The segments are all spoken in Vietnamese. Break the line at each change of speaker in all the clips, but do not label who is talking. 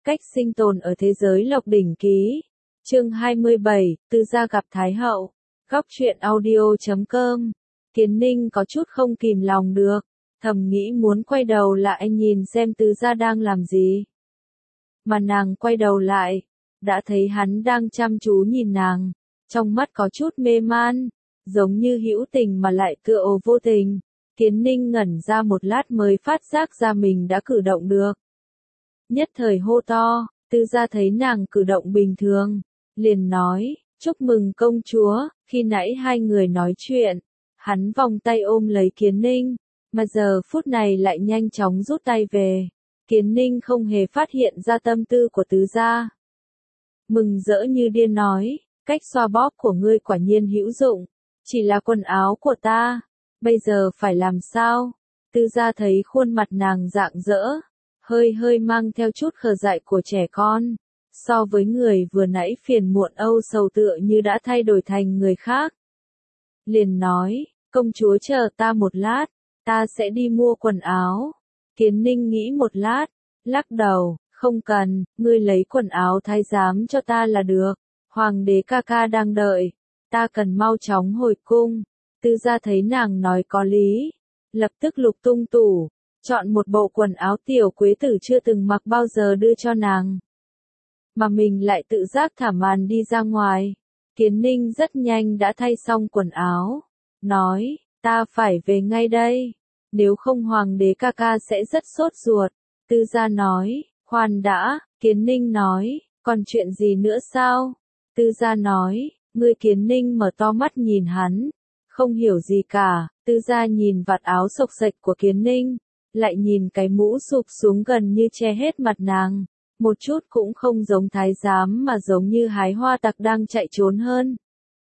Cách sinh tồn ở thế giới Lộc Đỉnh Ký. Chương 27, Từ gia gặp Thái hậu. Góc truyện audio.com. Kiến Ninh có chút không kìm lòng được, thầm nghĩ muốn quay đầu lại nhìn xem Từ gia đang làm gì. Mà nàng quay đầu lại, đã thấy hắn đang chăm chú nhìn nàng, trong mắt có chút mê man, giống như hữu tình mà lại tựa hồ vô tình. Kiến Ninh ngẩn ra một lát mới phát giác ra mình đã cử động được. Nhất thời hô to, Từ gia thấy nàng cử động bình thường, liền nói, chúc mừng công chúa. Khi nãy hai người nói chuyện, hắn vòng tay ôm lấy Kiến Ninh, mà giờ phút này lại nhanh chóng rút tay về. Kiến Ninh không hề phát hiện ra tâm tư của Từ gia. Mừng rỡ như điên nói, cách xoa bóp của ngươi quả nhiên hữu dụng, chỉ là quần áo của ta, bây giờ phải làm sao? Từ gia thấy khuôn mặt nàng rạng rỡ, hơi mang theo chút khờ dại của trẻ con, so với người vừa nãy phiền muộn âu sầu tựa như đã thay đổi thành người khác. Liền nói, công chúa chờ ta một lát, ta sẽ đi mua quần áo. Kiến Ninh nghĩ một lát, lắc đầu, không cần, ngươi lấy quần áo thái giám cho ta là được, hoàng đế ca ca đang đợi, ta cần mau chóng hồi cung. Từ gia thấy nàng nói có lý, lập tức lục tung tủ, chọn một bộ quần áo tiểu quế tử chưa từng mặc bao giờ đưa cho nàng. Mà mình lại tự giác thả màn đi ra ngoài. Kiến Ninh rất nhanh đã thay xong quần áo, nói, ta phải về ngay đây, nếu không hoàng đế ca ca sẽ rất sốt ruột. Từ gia nói, khoan đã. Kiến Ninh nói, còn chuyện gì nữa sao? Từ gia nói, ngươi. Kiến Ninh mở to mắt nhìn hắn, không hiểu gì cả. Từ gia nhìn vạt áo xộc xệch của Kiến Ninh, lại nhìn cái mũ sụp xuống gần như che hết mặt nàng, một chút cũng không giống thái giám mà giống như hái hoa tặc đang chạy trốn hơn.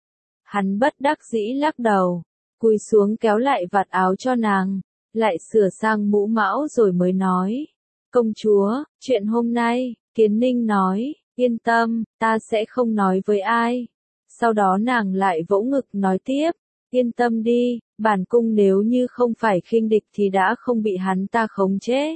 Hắn bất đắc dĩ lắc đầu, cúi xuống kéo lại vạt áo cho nàng, lại sửa sang mũ mão rồi mới nói, công chúa, chuyện hôm nay. Kiến Ninh nói, yên tâm, ta sẽ không nói với ai. Sau đó nàng lại vỗ ngực nói tiếp, yên tâm đi, bản cung nếu như không phải khinh địch thì đã không bị hắn ta khống chế.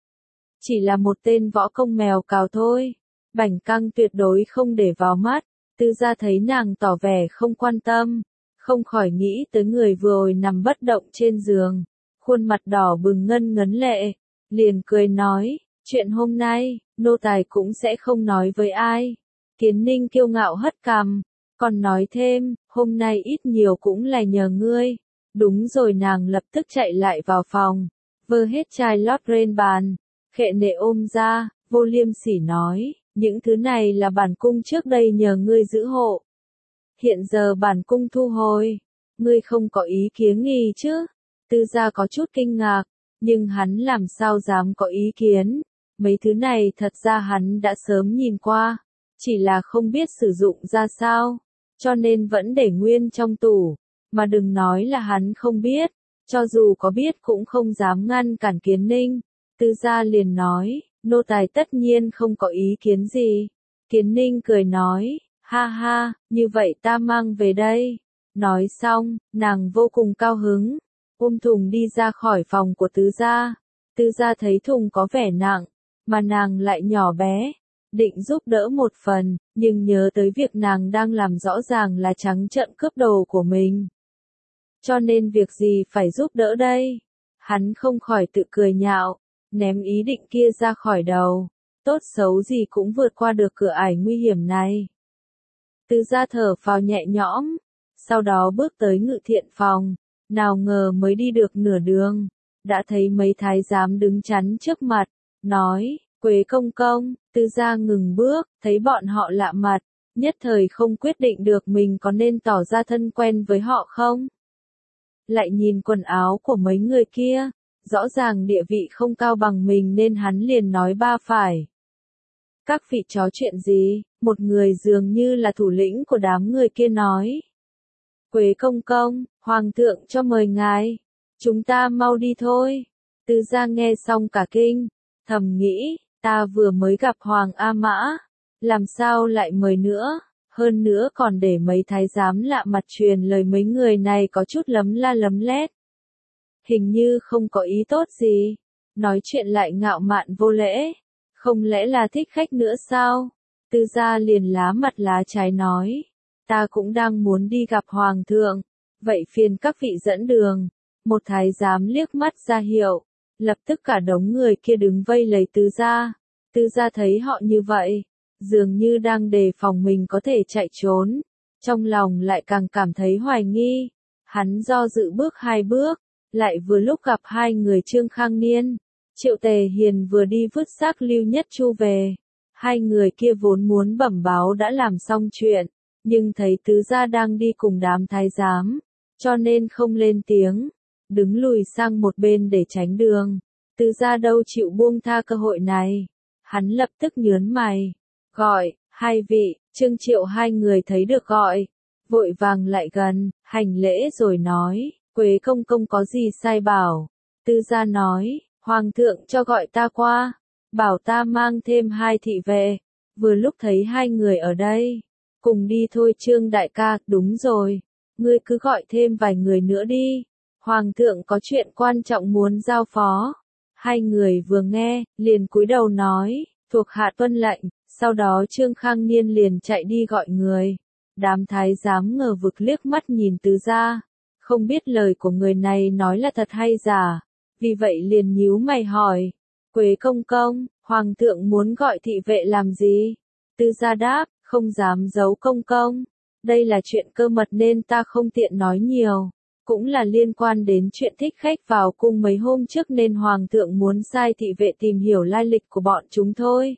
Chỉ là một tên võ công mèo cào thôi, bảnh căng tuyệt đối không để vào mắt. Từ gia thấy nàng tỏ vẻ không quan tâm, không khỏi nghĩ tới người vừa rồi nằm bất động trên giường, khuôn mặt đỏ bừng ngân ngấn lệ, liền cười nói, chuyện hôm nay, nô tài cũng sẽ không nói với ai. Kiến Ninh kiêu ngạo hất cằm, còn nói thêm, hôm nay ít nhiều cũng là nhờ ngươi. Đúng rồi, nàng lập tức chạy lại vào phòng, vơ hết chai lót lên bàn, khệ nệ ôm ra, vô liêm sỉ nói, những thứ này là bản cung trước đây nhờ ngươi giữ hộ. Hiện giờ bản cung thu hồi, ngươi không có ý kiến gì chứ? Từ gia có chút kinh ngạc, nhưng hắn làm sao dám có ý kiến, mấy thứ này thật ra hắn đã sớm nhìn qua, chỉ là không biết sử dụng ra sao, cho nên vẫn để nguyên trong tủ, mà đừng nói là hắn không biết, cho dù có biết cũng không dám ngăn cản Kiến Ninh. Từ gia liền nói, nô tài tất nhiên không có ý kiến gì. Kiến Ninh cười nói, ha ha, như vậy ta mang về đây. Nói xong, nàng vô cùng cao hứng, ôm thùng đi ra khỏi phòng của Từ gia. Từ gia thấy thùng có vẻ nặng, mà nàng lại nhỏ bé, định giúp đỡ một phần, nhưng nhớ tới việc nàng đang làm rõ ràng là trắng trợn cướp đồ của mình. Cho nên việc gì phải giúp đỡ đây? Hắn không khỏi tự cười nhạo, ném ý định kia ra khỏi đầu, tốt xấu gì cũng vượt qua được cửa ải nguy hiểm này. Từ gia thở phào nhẹ nhõm, sau đó bước tới ngự thiện phòng, nào ngờ mới đi được nửa đường, đã thấy mấy thái giám đứng chắn trước mặt, nói, Quế công công. Từ gia ngừng bước, thấy bọn họ lạ mặt, nhất thời không quyết định được mình có nên tỏ ra thân quen với họ không. Lại nhìn quần áo của mấy người kia, rõ ràng địa vị không cao bằng mình nên hắn liền nói ba phải. Các vị chó chuyện gì? Một người dường như là thủ lĩnh của đám người kia nói. Quế công công, hoàng thượng cho mời ngài. Chúng ta mau đi thôi. Từ gia nghe xong cả kinh, thầm nghĩ, ta vừa mới gặp Hoàng A Mã, làm sao lại mời nữa, hơn nữa còn để mấy thái giám lạ mặt truyền lời mấy người này có chút lấm la lấm lét. Hình như không có ý tốt gì, nói chuyện lại ngạo mạn vô lễ, Không lẽ là thích khách nữa sao? Tư gia liền lá mặt lá trái nói. Ta cũng đang muốn đi gặp hoàng thượng. Vậy phiền các vị dẫn đường. Một thái giám liếc mắt ra hiệu. Lập tức cả đống người kia đứng vây lấy Tư gia. Tư gia thấy họ như vậy, dường như đang đề phòng mình có thể chạy trốn. Trong lòng lại càng cảm thấy hoài nghi. Hắn do dự bước 2 bước, lại vừa lúc gặp hai người Trương Khang Niên. Triệu Tề Hiền vừa đi vứt xác Lưu Nhất Chu về. Hai người kia vốn muốn bẩm báo đã làm xong chuyện, nhưng thấy tứ gia đang đi cùng đám thái giám, cho nên không lên tiếng, đứng lùi sang một bên để tránh đường. Tứ gia đâu chịu buông tha cơ hội này. Hắn lập tức nhớn mày, gọi, hai vị. Trương Triệu hai người thấy được gọi, vội vàng lại gần, hành lễ rồi nói, Quế công công có gì sai bảo. Tư gia nói, hoàng thượng cho gọi ta qua, bảo ta mang thêm 2 thị vệ, vừa lúc thấy hai người ở đây, cùng đi thôi. Trương đại ca, đúng rồi, ngươi cứ gọi thêm vài người nữa đi, hoàng thượng có chuyện quan trọng muốn giao phó. Hai người vừa nghe, liền cúi đầu nói, thuộc hạ tuân lệnh. Sau đó Trương Khang Niên liền chạy đi gọi người. Đám thái giám ngờ vực liếc mắt nhìn Tứ gia, không biết lời của người này nói là thật hay giả, vì vậy liền nhíu mày hỏi, Quế công công, hoàng thượng muốn gọi thị vệ làm gì? Tứ gia đáp, không dám giấu công công, đây là chuyện cơ mật nên ta không tiện nói nhiều, cũng là liên quan đến chuyện thích khách vào cung mấy hôm trước nên hoàng thượng muốn sai thị vệ tìm hiểu lai lịch của bọn chúng thôi.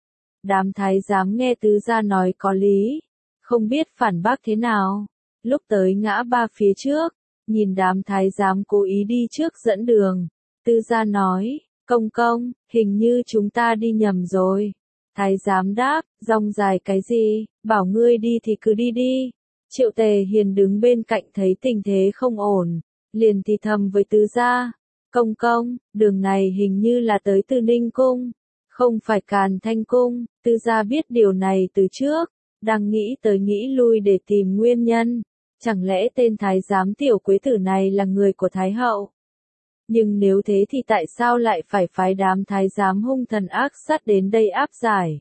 Đám thái giám nghe Tứ gia nói có lý, không biết phản bác thế nào. Lúc tới ngã ba phía trước, nhìn đám thái giám cố ý đi trước dẫn đường, Tư gia nói, công công, hình như chúng ta đi nhầm rồi. Thái giám đáp, rong dài cái gì, bảo ngươi đi thì cứ đi đi. Triệu Tề Hiền đứng bên cạnh thấy tình thế không ổn, liền thì thầm với Tư gia, công công, đường này hình như là tới Từ Ninh Cung, không phải Càn Thanh Cung. Tư gia biết điều này từ trước, đang nghĩ tới nghĩ lui để tìm nguyên nhân. Chẳng lẽ tên thái giám tiểu quế tử này là người của Thái hậu? Nhưng nếu thế thì tại sao lại phải phái đám thái giám hung thần ác sát đến đây áp giải?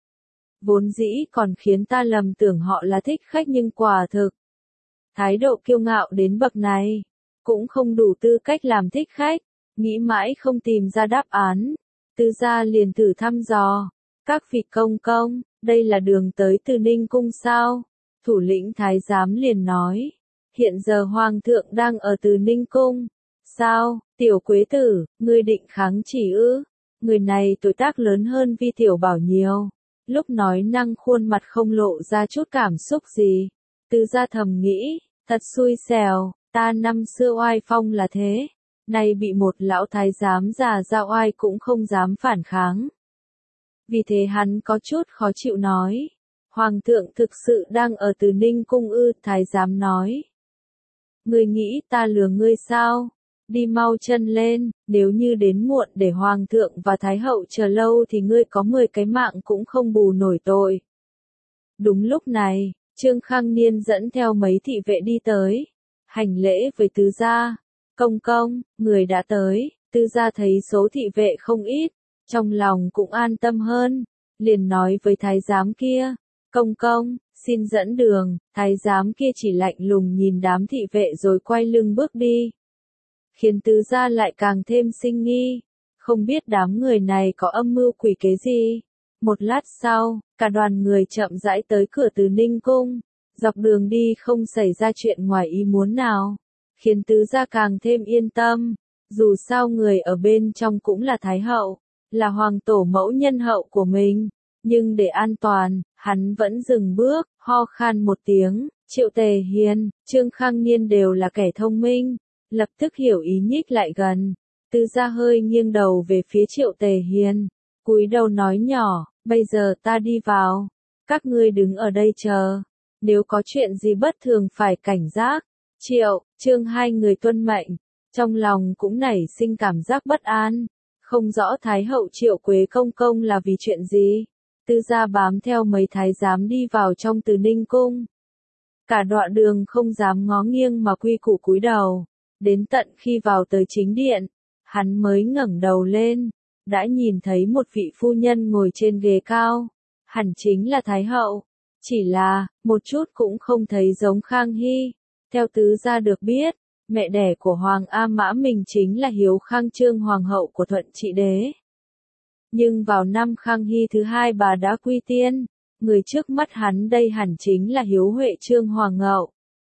Vốn dĩ còn khiến ta lầm tưởng họ là thích khách nhưng quả thực, thái độ kiêu ngạo đến bậc này, cũng không đủ tư cách làm thích khách. Nghĩ mãi không tìm ra đáp án, Tư gia liền thử thăm dò, các vị công công, đây là đường tới Từ Ninh Cung sao? Thủ lĩnh thái giám liền nói, hiện giờ hoàng thượng đang ở Từ Ninh Cung. Sao, tiểu quế tử, ngươi định kháng chỉ ư? Người này tuổi tác lớn hơn Vi Tiểu Bảo nhiều, lúc nói năng khuôn mặt không lộ ra chút cảm xúc gì. Tư gia thầm nghĩ, thật xui xẻo, ta năm xưa oai phong là thế, nay bị một lão thái giám già ra oai cũng không dám phản kháng. Vì thế hắn có chút khó chịu nói, hoàng thượng thực sự đang ở Từ Ninh Cung ư? Thái giám nói, ngươi nghĩ ta lừa ngươi sao? Đi mau chân lên, nếu như đến muộn để hoàng thượng và thái hậu chờ lâu thì ngươi có 10 cái mạng cũng không bù nổi tội. Đúng lúc này, Trương Khang Niên dẫn theo mấy thị vệ đi tới, hành lễ với Tứ gia, công công, người đã tới. Tứ gia thấy số thị vệ không ít, trong lòng cũng an tâm hơn, liền nói với thái giám kia, công công, xin dẫn đường. Thái giám kia chỉ lạnh lùng nhìn đám thị vệ rồi quay lưng bước đi, khiến Tứ gia lại càng thêm sinh nghi, không biết đám người này có âm mưu quỷ kế gì. Một lát sau, cả đoàn người chậm rãi tới cửa Từ Ninh Cung, dọc đường đi không xảy ra chuyện ngoài ý muốn nào, khiến Tứ gia càng thêm yên tâm. Dù sao người ở bên trong cũng là Thái hậu, là hoàng tổ mẫu nhân hậu của mình, nhưng để an toàn, hắn vẫn dừng bước, ho khan một tiếng. Triệu Tề Hiền, Trương Khang Niên đều là kẻ thông minh, lập tức hiểu ý nhích lại gần. Tứ gia hơi nghiêng đầu về phía Triệu Tề Hiền, cúi đầu nói nhỏ, bây giờ ta đi vào, các ngươi đứng ở đây chờ, nếu có chuyện gì bất thường phải cảnh giác. Trương hai người tuân mệnh, trong lòng cũng nảy sinh cảm giác bất an, không rõ Thái hậu Triệu Quế công công là vì chuyện gì. Tư gia bám theo mấy thái giám đi vào trong Từ Ninh Cung, cả đoạn đường không dám ngó nghiêng mà quy củ cúi đầu. Đến tận khi vào tới chính điện, hắn mới ngẩng đầu lên, đã nhìn thấy một vị phu nhân ngồi trên ghế cao, hẳn chính là Thái hậu, chỉ là, một chút cũng không thấy giống Khang Hy. Theo tứ gia được biết, mẹ đẻ của Hoàng A Mã mình chính là Hiếu Khang Trương Hoàng hậu của Thuận Trị Đế. Nhưng vào năm Khang Hy thứ hai bà đã quy tiên, người trước mắt hắn đây hẳn chính là Hiếu Huệ Trương Hoàng hậu.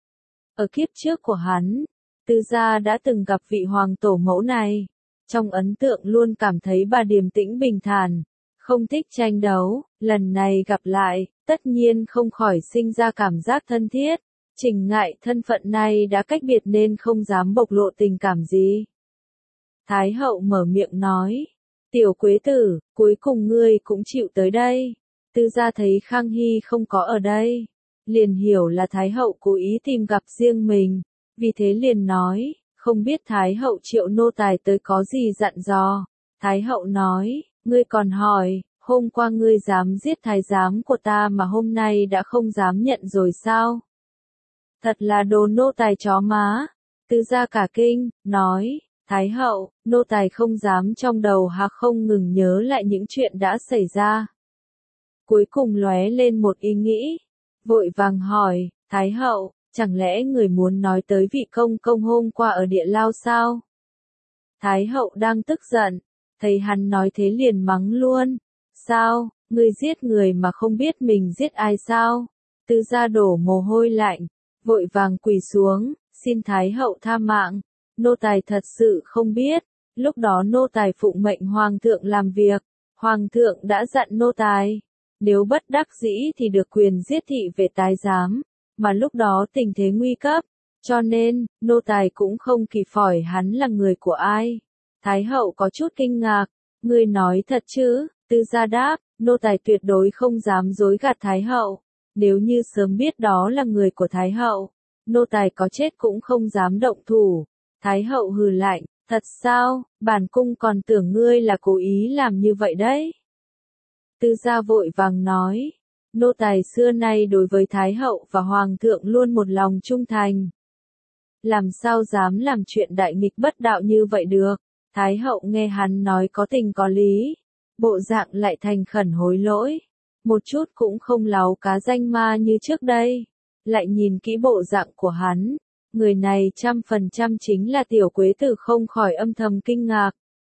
Ở kiếp trước của hắn, Tư gia đã từng gặp vị hoàng tổ mẫu này, trong ấn tượng luôn cảm thấy bà điềm tĩnh bình thản, không thích tranh đấu, lần này gặp lại, tất nhiên không khỏi sinh ra cảm giác thân thiết, Trình ngại thân phận này đã cách biệt nên không dám bộc lộ tình cảm gì. Thái hậu mở miệng nói, tiểu quế tử, cuối cùng ngươi cũng chịu tới đây. Tư gia thấy Khang Hy không có ở đây, liền hiểu là Thái hậu cố ý tìm gặp riêng mình, vì thế liền nói, không biết Thái hậu triệu nô tài tới có gì dặn dò. Thái hậu nói, ngươi còn hỏi, hôm qua ngươi dám giết thái giám của ta mà hôm nay đã không dám nhận rồi sao? Thật là đồ nô tài chó má. Tư gia cả kinh, nói, Thái hậu, nô tài không dám, trong đầu hà không ngừng nhớ lại những chuyện đã xảy ra. Cuối cùng lóe lên một ý nghĩ, vội vàng hỏi, Thái hậu, chẳng lẽ người muốn nói tới vị công công hôm qua ở địa lao sao? Thái hậu đang tức giận, thấy hắn nói thế liền mắng luôn, sao, ngươi giết người mà không biết mình giết ai sao? Tư gia đổ mồ hôi lạnh, vội vàng quỳ xuống, xin Thái hậu tha mạng, nô tài thật sự không biết, lúc đó nô tài phụng mệnh hoàng thượng làm việc, hoàng thượng đã dặn nô tài, nếu bất đắc dĩ thì được quyền giết thị vệ tái giám, mà lúc đó tình thế nguy cấp, cho nên, nô tài cũng không kịp hỏi hắn là người của ai. Thái hậu có chút kinh ngạc, ngươi nói thật chứ? Tư gia đáp, nô tài tuyệt đối không dám dối gạt Thái hậu, nếu như sớm biết đó là người của Thái hậu, nô tài có chết cũng không dám động thủ. Thái hậu hừ lạnh, thật sao, bản cung còn tưởng ngươi là cố ý làm như vậy đấy. Tư gia vội vàng nói, nô tài xưa nay đối với Thái hậu và Hoàng thượng luôn một lòng trung thành. Làm sao dám làm chuyện đại nghịch bất đạo như vậy được? Thái hậu nghe hắn nói có tình có lý, bộ dạng lại thành khẩn hối lỗi, một chút cũng không láo cá danh ma như trước đây. Lại nhìn kỹ bộ dạng của hắn, người này 100% chính là tiểu quế tử, không khỏi âm thầm kinh ngạc.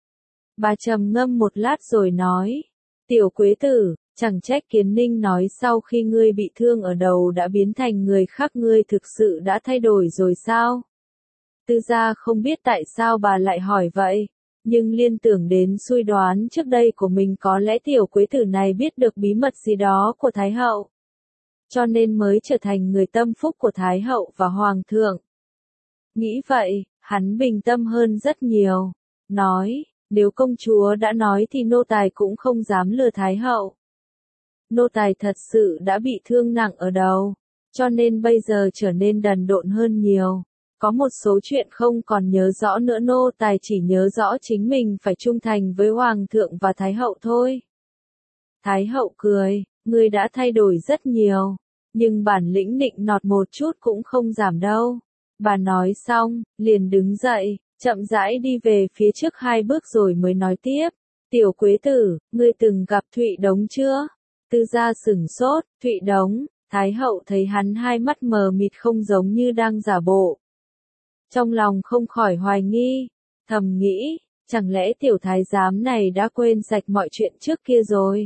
Bà trầm ngâm một lát rồi nói, tiểu quế tử, chẳng trách Kiến Ninh nói sau khi ngươi bị thương ở đầu đã biến thành người khác, ngươi thực sự đã thay đổi rồi sao? Tư gia không biết tại sao bà lại hỏi vậy, nhưng liên tưởng đến suy đoán trước đây của mình, có lẽ tiểu quế tử này biết được bí mật gì đó của Thái hậu, cho nên mới trở thành người tâm phúc của Thái hậu và Hoàng thượng. Nghĩ vậy, hắn bình tâm hơn rất nhiều, nói, nếu công chúa đã nói thì nô tài cũng không dám lừa Thái hậu. Nô tài thật sự đã bị thương nặng ở đầu, cho nên bây giờ trở nên đần độn hơn nhiều. Có một số chuyện không còn nhớ rõ nữa, nô tài chỉ nhớ rõ chính mình phải trung thành với Hoàng thượng và Thái hậu thôi. Thái hậu cười, ngươi đã thay đổi rất nhiều, nhưng bản lĩnh nịnh nọt một chút cũng không giảm đâu. Bà nói xong, liền đứng dậy, chậm rãi đi về phía trước 2 bước rồi mới nói tiếp. Tiểu quế tử, ngươi từng gặp Thụy Đống chưa? Tư gia sửng sốt, Thụy Đống, Thái hậu thấy hắn hai mắt mờ mịt không giống như đang giả bộ. Trong lòng không khỏi hoài nghi, thầm nghĩ, chẳng lẽ tiểu thái giám này đã quên sạch mọi chuyện trước kia rồi?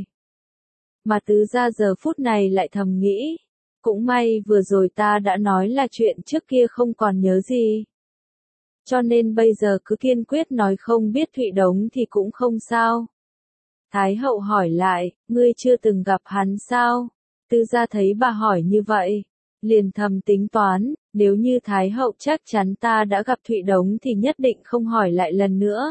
Mà tứ gia giờ phút này lại thầm nghĩ, cũng may vừa rồi ta đã nói là chuyện trước kia không còn nhớ gì. Cho nên bây giờ cứ kiên quyết nói không biết Thụy Đống thì cũng không sao. Thái hậu hỏi lại, ngươi chưa từng gặp hắn sao? Tư gia thấy bà hỏi như vậy, liền thầm tính toán, nếu như Thái hậu chắc chắn ta đã gặp Thụy Đống thì nhất định không hỏi lại lần nữa.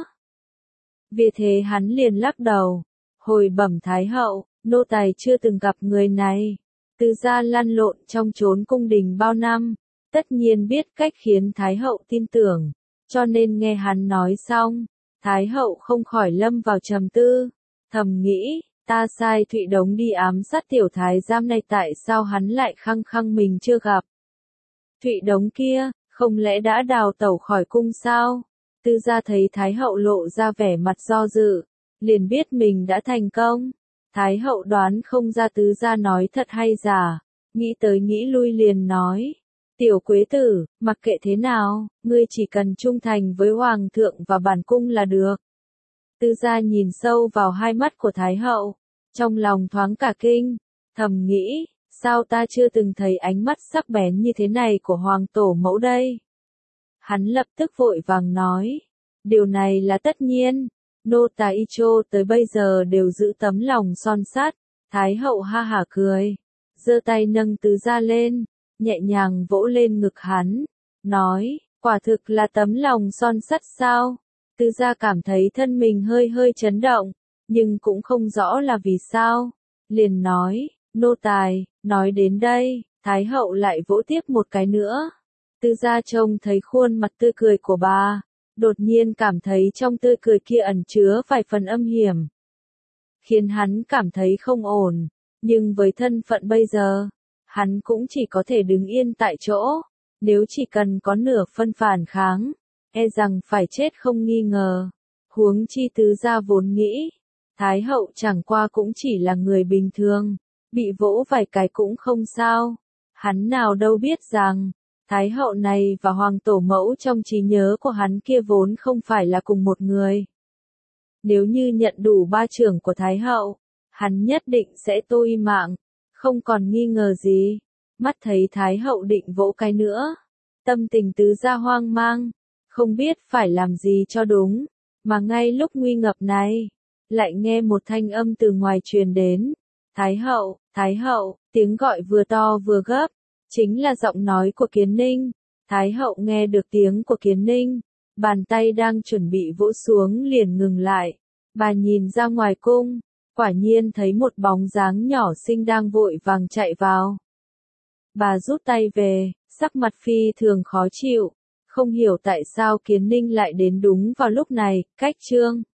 Vì thế hắn liền lắc đầu, hồi bẩm Thái hậu, nô tài chưa từng gặp người này. Tư gia lăn lộn trong chốn cung đình bao năm, tất nhiên biết cách khiến Thái hậu tin tưởng, cho nên nghe hắn nói xong, Thái hậu không khỏi lâm vào trầm tư, thầm nghĩ, ta sai Thụy Đống đi ám sát tiểu thái giám này, tại sao hắn lại khăng khăng mình chưa gặp? Thụy Đống kia, không lẽ đã đào tẩu khỏi cung sao? Tư gia thấy Thái hậu lộ ra vẻ mặt do dự, liền biết mình đã thành công. Thái hậu đoán không ra tứ gia nói thật hay giả, nghĩ tới nghĩ lui liền nói. Tiểu quế tử, mặc kệ thế nào, ngươi chỉ cần trung thành với hoàng thượng và bản cung là được. Tứ gia nhìn sâu vào hai mắt của Thái hậu, trong lòng thoáng cả kinh, thầm nghĩ, sao ta chưa từng thấy ánh mắt sắc bén như thế này của hoàng tổ mẫu đây. Hắn lập tức vội vàng nói, điều này là tất nhiên, nô tà y chô tới bây giờ đều giữ tấm lòng son sắt. Thái hậu ha hả cười, giơ tay nâng tứ gia lên, nhẹ nhàng vỗ lên ngực hắn, nói, quả thực là tấm lòng son sắt sao? Tứ gia cảm thấy thân mình hơi hơi chấn động, nhưng cũng không rõ là vì sao. Liền nói, nô tài, nói đến đây, Thái hậu lại vỗ tiếp một cái nữa. Tứ gia trông thấy khuôn mặt tươi cười của bà, đột nhiên cảm thấy trong tươi cười kia ẩn chứa vài phần âm hiểm, khiến hắn cảm thấy không ổn, nhưng với thân phận bây giờ, hắn cũng chỉ có thể đứng yên tại chỗ, nếu chỉ cần có nửa phân phản kháng, e rằng phải chết không nghi ngờ. Huống chi tứ gia vốn nghĩ, Thái hậu chẳng qua cũng chỉ là người bình thường, bị vỗ vài cái cũng không sao. Hắn nào đâu biết rằng, Thái hậu này và hoàng tổ mẫu trong trí nhớ của hắn kia vốn không phải là cùng một người. Nếu như nhận đủ ba chưởng của Thái hậu, hắn nhất định sẽ tôi mạng, không còn nghi ngờ gì. Mắt thấy Thái hậu định vỗ cái nữa, tâm tình tứ gia hoang mang, không biết phải làm gì cho đúng, mà ngay lúc nguy ngập này, lại nghe một thanh âm từ ngoài truyền đến. Thái hậu, tiếng gọi vừa to vừa gấp, chính là giọng nói của Kiến Ninh. Thái hậu nghe được tiếng của Kiến Ninh, bàn tay đang chuẩn bị vỗ xuống liền ngừng lại. Bà nhìn ra ngoài cung, quả nhiên thấy một bóng dáng nhỏ xinh đang vội vàng chạy vào. Bà rút tay về, sắc mặt phi thường khó chịu, không hiểu tại sao Kiến Ninh lại đến đúng vào lúc này. Cách chương